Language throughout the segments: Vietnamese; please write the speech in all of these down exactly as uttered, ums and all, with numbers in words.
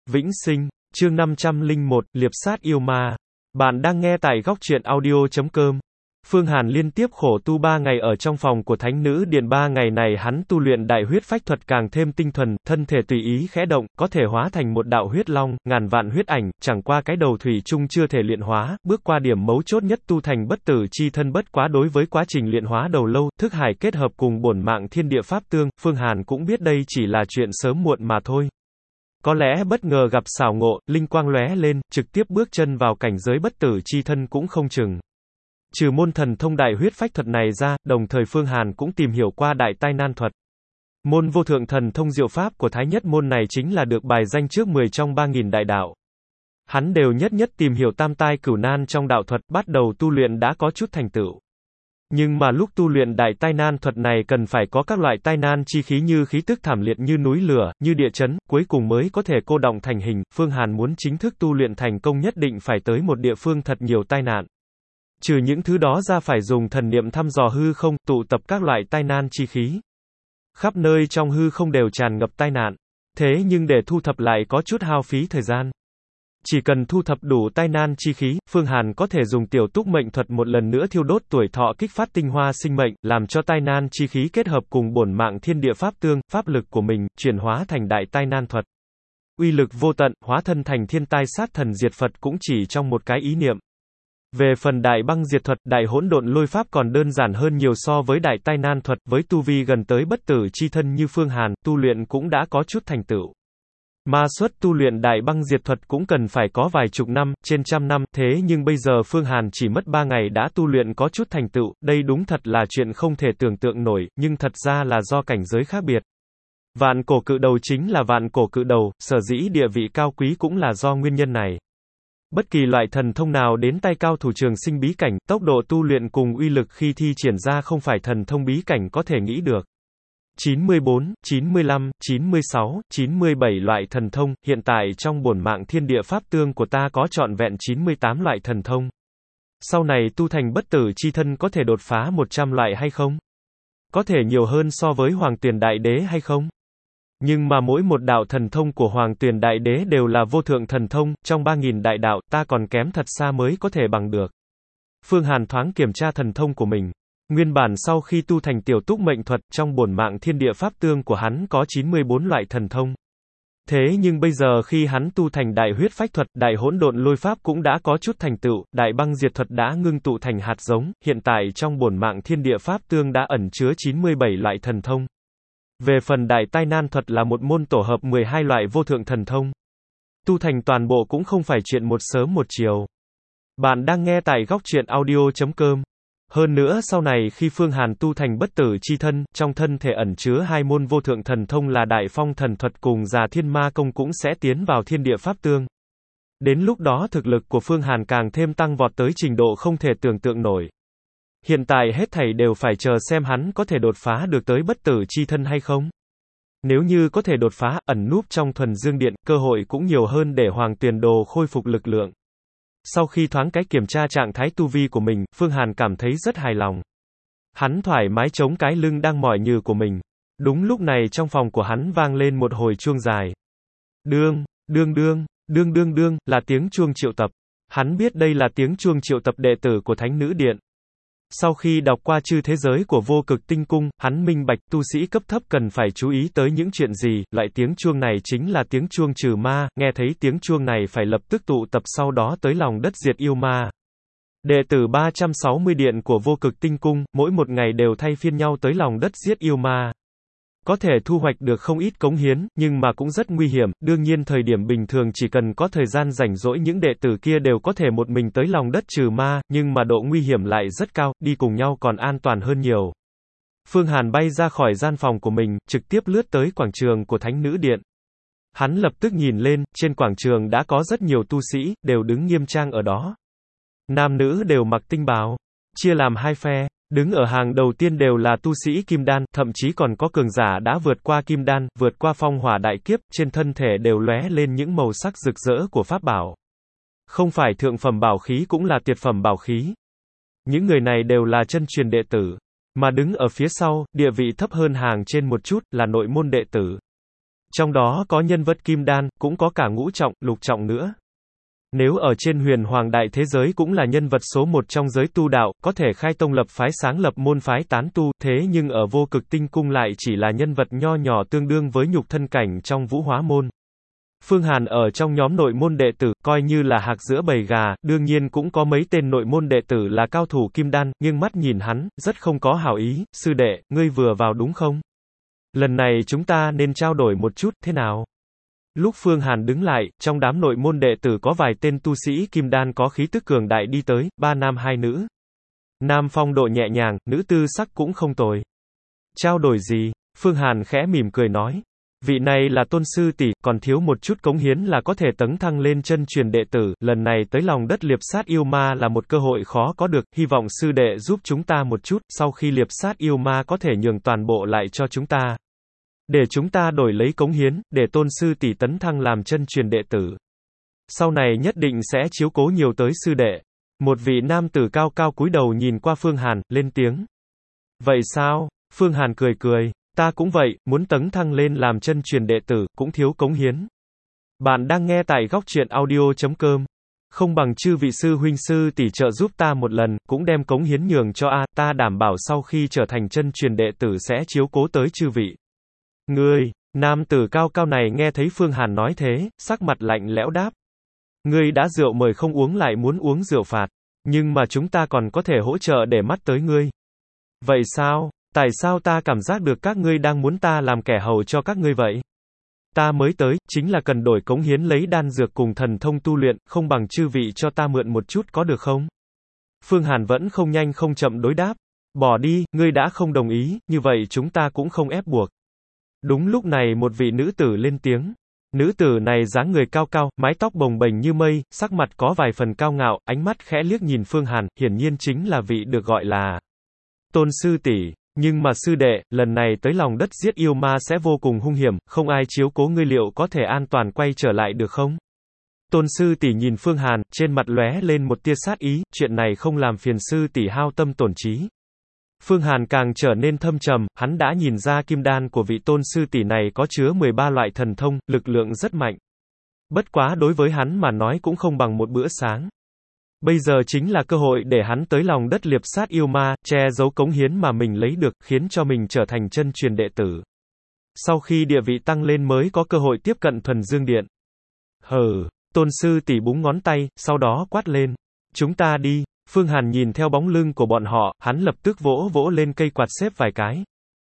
Vĩnh sinh, chương năm trăm lẻ một, liệp sát yêu ma. Bạn đang nghe tại góc truyện audio chấm com. Phương Hàn liên tiếp khổ tu ba ngày ở trong phòng của Thánh Nữ Điện. Ba ngày này hắn tu luyện đại huyết phách thuật càng thêm tinh thuần, thân thể tùy ý khẽ động, có thể hóa thành một đạo huyết long, ngàn vạn huyết ảnh, chẳng qua cái đầu thủy chung chưa thể luyện hóa, bước qua điểm mấu chốt nhất tu thành bất tử chi thân. Bất quá đối với quá trình luyện hóa đầu lâu, thức hải kết hợp cùng bổn mạng thiên địa pháp tương, Phương Hàn cũng biết đây chỉ là chuyện sớm muộn mà thôi. Có lẽ bất ngờ gặp xảo ngộ, linh quang lóe lên, trực tiếp bước chân vào cảnh giới bất tử chi thân cũng không chừng. Trừ môn thần thông đại huyết phách thuật này ra, đồng thời Phương Hàn cũng tìm hiểu qua đại tai nan thuật. Môn vô thượng thần thông diệu pháp của Thái Nhất môn này chính là được bài danh trước mười trong ba nghìn đại đạo. Hắn đều nhất nhất tìm hiểu tam tai cửu nan trong đạo thuật, bắt đầu tu luyện đã có chút thành tựu. Nhưng mà lúc tu luyện đại tai nan thuật này cần phải có các loại tai nan chi khí như khí tức thảm liệt, như núi lửa, như địa chấn, cuối cùng mới có thể cô đọng thành hình. Phương Hàn muốn chính thức tu luyện thành công nhất định phải tới một địa phương thật nhiều tai nạn. Trừ những thứ đó ra phải dùng thần niệm thăm dò hư không, tụ tập các loại tai nan chi khí. Khắp nơi trong hư không đều tràn ngập tai nạn. Thế nhưng để thu thập lại có chút hao phí thời gian. Chỉ cần thu thập đủ tai nan chi khí, Phương Hàn có thể dùng tiểu túc mệnh thuật một lần nữa thiêu đốt tuổi thọ, kích phát tinh hoa sinh mệnh, làm cho tai nan chi khí kết hợp cùng bổn mạng thiên địa pháp tương, pháp lực của mình, chuyển hóa thành đại tai nan thuật. Uy lực vô tận, hóa thân thành thiên tai sát thần diệt Phật cũng chỉ trong một cái ý niệm. Về phần đại băng diệt thuật, đại hỗn độn lôi pháp còn đơn giản hơn nhiều so với đại tai nan thuật, với tu vi gần tới bất tử chi thân như Phương Hàn, tu luyện cũng đã có chút thành tựu. Ma xuất tu luyện đại băng diệt thuật cũng cần phải có vài chục năm, trên trăm năm, thế nhưng bây giờ Phương Hàn chỉ mất ba ngày đã tu luyện có chút thành tựu, đây đúng thật là chuyện không thể tưởng tượng nổi, nhưng thật ra là do cảnh giới khác biệt. Vạn cổ cự đầu chính là vạn cổ cự đầu, sở dĩ địa vị cao quý cũng là do nguyên nhân này. Bất kỳ loại thần thông nào đến tay cao thủ trường sinh bí cảnh, tốc độ tu luyện cùng uy lực khi thi triển ra không phải thần thông bí cảnh có thể nghĩ được. chín mươi bốn, chín mươi lăm, chín mươi sáu, chín mươi bảy loại thần thông, hiện tại trong bổn mạng thiên địa pháp tương của ta có trọn vẹn chín mươi tám loại thần thông. Sau này tu thành bất tử chi thân có thể đột phá một trăm loại hay không? Có thể nhiều hơn so với Hoàng Tuyền Đại Đế hay không? Nhưng mà mỗi một đạo thần thông của Hoàng Tuyền Đại Đế đều là vô thượng thần thông, trong ba nghìn đại đạo, ta còn kém thật xa mới có thể bằng được. Phương Hàn thoáng kiểm tra thần thông của mình. Nguyên bản sau khi tu thành tiểu túc mệnh thuật, trong bổn mạng thiên địa pháp tương của hắn có chín mươi bốn loại thần thông. Thế nhưng bây giờ khi hắn tu thành đại huyết phách thuật, đại hỗn độn lôi pháp cũng đã có chút thành tựu, đại băng diệt thuật đã ngưng tụ thành hạt giống, hiện tại trong bổn mạng thiên địa pháp tương đã ẩn chứa chín mươi bảy loại thần thông. Về phần đại tai nan thuật là một môn tổ hợp mười hai loại vô thượng thần thông. Tu thành toàn bộ cũng không phải chuyện một sớm một chiều. Bạn đang nghe tại góc truyện audio chấm com. Hơn nữa sau này khi Phương Hàn tu thành bất tử chi thân, trong thân thể ẩn chứa hai môn vô thượng thần thông là đại phong thần thuật cùng già thiên ma công cũng sẽ tiến vào thiên địa pháp tương. Đến lúc đó thực lực của Phương Hàn càng thêm tăng vọt tới trình độ không thể tưởng tượng nổi. Hiện tại hết thảy đều phải chờ xem hắn có thể đột phá được tới bất tử chi thân hay không. Nếu như có thể đột phá, ẩn núp trong thuần dương điện, cơ hội cũng nhiều hơn để Hoàng Tuyền Đồ khôi phục lực lượng. Sau khi thoáng cái kiểm tra trạng thái tu vi của mình, Phương Hàn cảm thấy rất hài lòng. Hắn thoải mái chống cái lưng đang mỏi nhừ của mình. Đúng lúc này trong phòng của hắn vang lên một hồi chuông dài. Đương, đương đương, đương đương đương, là tiếng chuông triệu tập. Hắn biết đây là tiếng chuông triệu tập đệ tử của Thánh Nữ Điện. Sau khi đọc qua chư thế giới của vô cực tinh cung, hắn minh bạch tu sĩ cấp thấp cần phải chú ý tới những chuyện gì, loại tiếng chuông này chính là tiếng chuông trừ ma, nghe thấy tiếng chuông này phải lập tức tụ tập sau đó tới lòng đất diệt yêu ma. Đệ tử ba trăm sáu mươi điện của vô cực tinh cung, mỗi một ngày đều thay phiên nhau tới lòng đất giết yêu ma. Có thể thu hoạch được không ít cống hiến, nhưng mà cũng rất nguy hiểm, đương nhiên thời điểm bình thường chỉ cần có thời gian rảnh rỗi những đệ tử kia đều có thể một mình tới lòng đất trừ ma, nhưng mà độ nguy hiểm lại rất cao, đi cùng nhau còn an toàn hơn nhiều. Phương Hàn bay ra khỏi gian phòng của mình, trực tiếp lướt tới quảng trường của Thánh Nữ Điện. Hắn lập tức nhìn lên, trên quảng trường đã có rất nhiều tu sĩ, đều đứng nghiêm trang ở đó. Nam nữ đều mặc tinh bào, chia làm hai phe. Đứng ở hàng đầu tiên đều là tu sĩ kim đan, thậm chí còn có cường giả đã vượt qua kim đan, vượt qua phong hỏa đại kiếp, trên thân thể đều lóe lên những màu sắc rực rỡ của pháp bảo. Không phải thượng phẩm bảo khí cũng là tuyệt phẩm bảo khí. Những người này đều là chân truyền đệ tử. Mà đứng ở phía sau, địa vị thấp hơn hàng trên một chút, là nội môn đệ tử. Trong đó có nhân vật kim đan, cũng có cả ngũ trọng, lục trọng nữa. Nếu ở trên huyền hoàng đại thế giới cũng là nhân vật số một trong giới tu đạo, có thể khai tông lập phái sáng lập môn phái tán tu, thế nhưng ở vô cực tinh cung lại chỉ là nhân vật nho nhỏ tương đương với nhục thân cảnh trong vũ hóa môn. Phương Hàn ở trong nhóm nội môn đệ tử, coi như là hạc giữa bầy gà, đương nhiên cũng có mấy tên nội môn đệ tử là cao thủ kim đan, nhưng mắt nhìn hắn, rất không có hảo ý, sư đệ, ngươi vừa vào đúng không? Lần này chúng ta nên trao đổi một chút, thế nào? Lúc Phương Hàn đứng lại, trong đám nội môn đệ tử có vài tên tu sĩ kim đan có khí tức cường đại đi tới, ba nam hai nữ. Nam phong độ nhẹ nhàng, nữ tư sắc cũng không tồi. Trao đổi gì? Phương Hàn khẽ mỉm cười nói. Vị này là tôn sư tỷ, còn thiếu một chút cống hiến là có thể tấn thăng lên chân truyền đệ tử, lần này tới lòng đất liệp sát yêu ma là một cơ hội khó có được, hy vọng sư đệ giúp chúng ta một chút, sau khi liệp sát yêu ma có thể nhường toàn bộ lại cho chúng ta. Để chúng ta đổi lấy cống hiến, để tôn sư tỷ tấn thăng làm chân truyền đệ tử. Sau này nhất định sẽ chiếu cố nhiều tới sư đệ. Một vị nam tử cao cao cúi đầu nhìn qua Phương Hàn, lên tiếng. Vậy sao? Phương Hàn cười cười. Ta cũng vậy, muốn tấn thăng lên làm chân truyền đệ tử, cũng thiếu cống hiến. Bạn đang nghe tại góc truyện audio chấm com. Không bằng chư vị sư huynh sư tỷ trợ giúp ta một lần, cũng đem cống hiến nhường cho A, ta đảm bảo sau khi trở thành chân truyền đệ tử sẽ chiếu cố tới chư vị. Ngươi, nam tử cao cao này nghe thấy Phương Hàn nói thế, sắc mặt lạnh lẽo đáp. Ngươi đã rượu mời không uống lại muốn uống rượu phạt, nhưng mà chúng ta còn có thể hỗ trợ để mắt tới ngươi. Vậy sao? Tại sao ta cảm giác được các ngươi đang muốn ta làm kẻ hầu cho các ngươi vậy? Ta mới tới, chính là cần đổi cống hiến lấy đan dược cùng thần thông tu luyện, không bằng chư vị cho ta mượn một chút có được không? Phương Hàn vẫn không nhanh không chậm đối đáp. Bỏ đi, ngươi đã không đồng ý, như vậy chúng ta cũng không ép buộc. Đúng lúc này một vị nữ tử lên tiếng. Nữ tử này dáng người cao cao, mái tóc bồng bềnh như mây, sắc mặt có vài phần cao ngạo, ánh mắt khẽ liếc nhìn Phương Hàn, hiển nhiên chính là vị được gọi là Tôn sư tỷ. Nhưng mà sư đệ, lần này tới lòng đất giết yêu ma sẽ vô cùng hung hiểm, không ai chiếu cố ngươi liệu có thể an toàn quay trở lại được không? Tôn sư tỷ nhìn Phương Hàn, trên mặt lóe lên một tia sát ý, chuyện này không làm phiền sư tỷ hao tâm tổn trí. Phương Hàn càng trở nên thâm trầm, hắn đã nhìn ra kim đan của vị tôn sư tỷ này có chứa mười ba loại thần thông, lực lượng rất mạnh. Bất quá đối với hắn mà nói cũng không bằng một bữa sáng. Bây giờ chính là cơ hội để hắn tới lòng đất liệp sát yêu ma, che giấu cống hiến mà mình lấy được, khiến cho mình trở thành chân truyền đệ tử. Sau khi địa vị tăng lên mới có cơ hội tiếp cận thuần dương điện. Hừ, tôn sư tỷ búng ngón tay, sau đó quát lên. Chúng ta đi. Phương Hàn nhìn theo bóng lưng của bọn họ, hắn lập tức vỗ vỗ lên cây quạt xếp vài cái.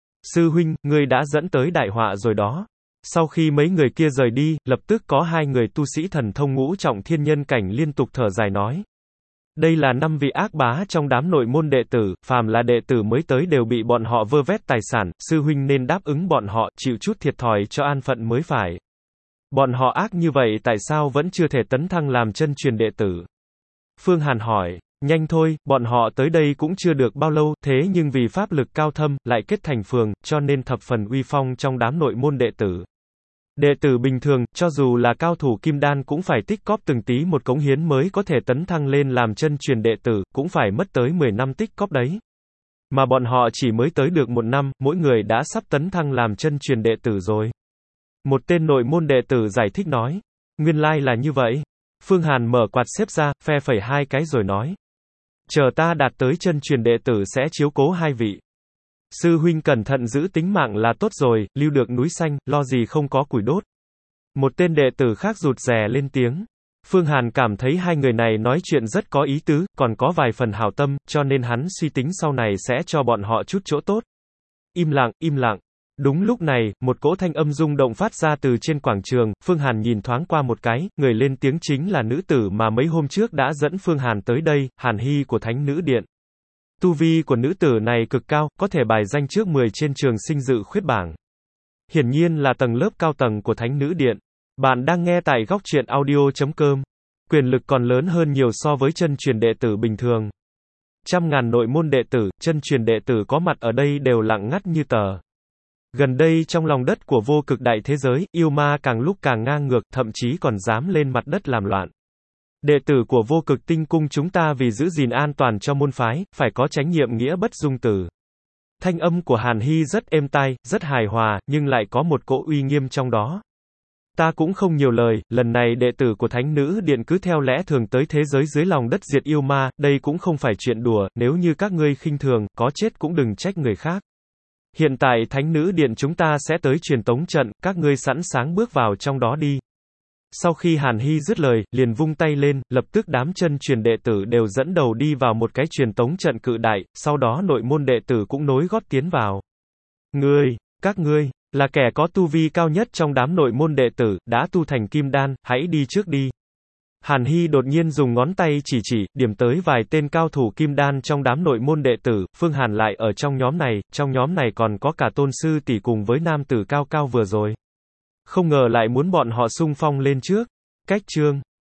Sư huynh, ngươi đã dẫn tới đại họa rồi đó. Sau khi mấy người kia rời đi, lập tức có hai người tu sĩ thần thông ngũ trọng thiên nhân cảnh liên tục thở dài nói. Đây là năm vị ác bá trong đám nội môn đệ tử, phàm là đệ tử mới tới đều bị bọn họ vơ vét tài sản, sư huynh nên đáp ứng bọn họ, chịu chút thiệt thòi cho an phận mới phải. Bọn họ ác như vậy tại sao vẫn chưa thể tấn thăng làm chân truyền đệ tử? Phương Hàn hỏi, nhanh thôi, bọn họ tới đây cũng chưa được bao lâu, thế nhưng vì pháp lực cao thâm, lại kết thành phường, cho nên thập phần uy phong trong đám nội môn đệ tử. Đệ tử bình thường, cho dù là cao thủ kim đan cũng phải tích cóp từng tí một cống hiến mới có thể tấn thăng lên làm chân truyền đệ tử, cũng phải mất tới mười năm tích cóp đấy. Mà bọn họ chỉ mới tới được một năm, mỗi người đã sắp tấn thăng làm chân truyền đệ tử rồi. Một tên nội môn đệ tử giải thích nói. Nguyên lai là như vậy. Phương Hàn mở quạt xếp ra, phe phẩy hai cái rồi nói. Chờ ta đạt tới chân truyền đệ tử sẽ chiếu cố hai vị. Sư huynh cẩn thận giữ tính mạng là tốt rồi, lưu được núi xanh, lo gì không có củi đốt. Một tên đệ tử khác rụt rè lên tiếng. Phương Hàn cảm thấy hai người này nói chuyện rất có ý tứ, còn có vài phần hảo tâm, cho nên hắn suy tính sau này sẽ cho bọn họ chút chỗ tốt. Im lặng, im lặng. Đúng lúc này, một cỗ thanh âm rung động phát ra từ trên quảng trường, Phương Hàn nhìn thoáng qua một cái, người lên tiếng chính là nữ tử mà mấy hôm trước đã dẫn Phương Hàn tới đây, Hàn Hy của Thánh Nữ Điện. Tu vi của nữ tử này cực cao, có thể bài danh trước mười trên trường sinh dự khuyết bảng. Hiển nhiên là tầng lớp cao tầng của Thánh Nữ Điện. Bạn đang nghe tại góc truyện audio chấm com. Quyền lực còn lớn hơn nhiều so với chân truyền đệ tử bình thường. Trăm ngàn nội môn đệ tử, chân truyền đệ tử có mặt ở đây đều lặng ngắt như tờ. Gần đây trong lòng đất của vô cực đại thế giới, yêu ma càng lúc càng ngang ngược, thậm chí còn dám lên mặt đất làm loạn. Đệ tử của vô cực tinh cung chúng ta vì giữ gìn an toàn cho môn phái, phải có chánh nhiệm nghĩa bất dung tử. Thanh âm của Hàn Hy rất êm tai, rất hài hòa, nhưng lại có một cỗ uy nghiêm trong đó. Ta cũng không nhiều lời, lần này đệ tử của Thánh Nữ Điện cứ theo lẽ thường tới thế giới dưới lòng đất diệt yêu ma, đây cũng không phải chuyện đùa, nếu như các ngươi khinh thường, có chết cũng đừng trách người khác. Hiện tại Thánh Nữ Điện chúng ta sẽ tới truyền tống trận, các ngươi sẵn sàng bước vào trong đó đi. Sau khi Hàn Hy dứt lời, liền vung tay lên, lập tức đám chân truyền đệ tử đều dẫn đầu đi vào một cái truyền tống trận cự đại, sau đó nội môn đệ tử cũng nối gót tiến vào. Ngươi, các ngươi, là kẻ có tu vi cao nhất trong đám nội môn đệ tử, đã tu thành kim đan, hãy đi trước đi. Hàn Hy đột nhiên dùng ngón tay chỉ chỉ, điểm tới vài tên cao thủ kim đan trong đám nội môn đệ tử, Phương Hàn lại ở trong nhóm này, trong nhóm này còn có cả tôn sư tỷ cùng với nam tử cao cao vừa rồi. Không ngờ lại muốn bọn họ xung phong lên trước. Cách chương